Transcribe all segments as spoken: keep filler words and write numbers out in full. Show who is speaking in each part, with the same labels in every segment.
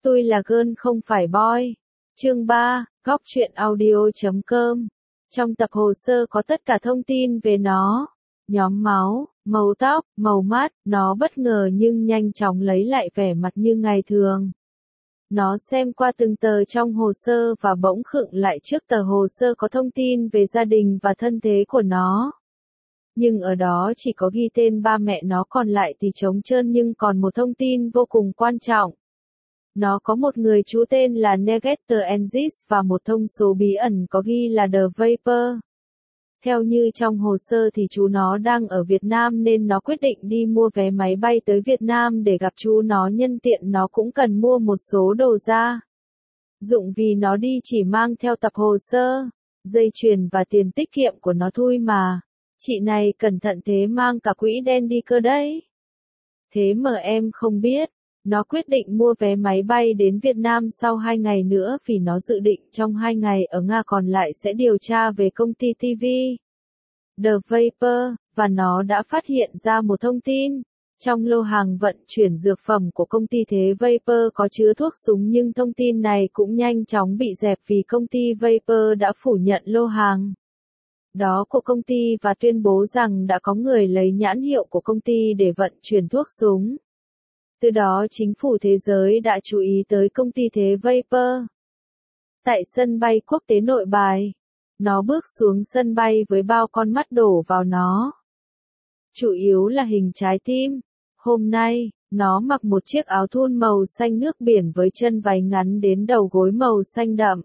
Speaker 1: Tôi là girl không phải boy. Chương ba, góc truyện audio chấm com. Trong tập hồ sơ có tất cả thông tin về nó. Nhóm máu, màu tóc, màu mắt, nó bất ngờ nhưng nhanh chóng lấy lại vẻ mặt như ngày thường. Nó xem qua từng tờ trong hồ sơ và bỗng khựng lại trước tờ hồ sơ có thông tin về gia đình và thân thế của nó. Nhưng ở đó chỉ có ghi tên ba mẹ nó, còn lại thì trống trơn, nhưng còn một thông tin vô cùng quan trọng. Nó có một người chú tên là Negator Engis và một thông số bí ẩn có ghi là The Vapor. Theo như trong hồ sơ thì chú nó đang ở Việt Nam nên nó quyết định đi mua vé máy bay tới Việt Nam để gặp chú nó, nhân tiện nó cũng cần mua một số đồ gia dụng vì nó đi chỉ mang theo tập hồ sơ, dây chuyền và tiền tiết kiệm của nó thôi mà. Chị này cẩn thận thế, mang cả quỹ đen đi cơ đấy. Thế mà em không biết. Nó quyết định mua vé máy bay đến Việt Nam sau hai ngày nữa vì nó dự định trong hai ngày ở Nga còn lại sẽ điều tra về công ty ti vi The Vapor, và nó đã phát hiện ra một thông tin. Trong lô hàng vận chuyển dược phẩm của công ty The Vapor có chứa thuốc súng, nhưng thông tin này cũng nhanh chóng bị dẹp vì công ty Vapor đã phủ nhận lô hàng đó của công ty và tuyên bố rằng đã có người lấy nhãn hiệu của công ty để vận chuyển thuốc súng. Từ đó chính phủ thế giới đã chú ý tới công ty The Vapor. Tại sân bay quốc tế Nội Bài, nó bước xuống sân bay với bao con mắt đổ vào nó. Chủ yếu là hình trái tim. Hôm nay, nó mặc một chiếc áo thun màu xanh nước biển với chân váy ngắn đến đầu gối màu xanh đậm.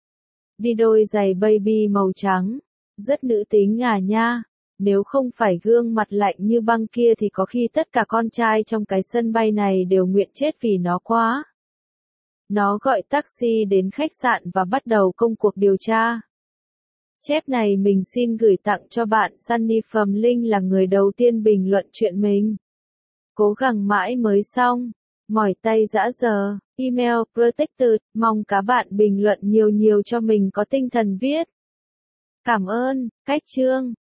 Speaker 1: Đi đôi giày baby màu trắng. Rất nữ tính à nha. Nếu không phải gương mặt lạnh như băng kia thì có khi tất cả con trai trong cái sân bay này đều nguyện chết vì nó quá. Nó gọi taxi đến khách sạn và bắt đầu công cuộc điều tra. Chép này mình xin gửi tặng cho bạn Sunny Phẩm Linh, là người đầu tiên bình luận chuyện mình. Cố gắng mãi mới xong. Mỏi tay dã giờ. Email protected. Mong các bạn bình luận nhiều nhiều cho mình có tinh thần viết. Cảm ơn. Cách chương.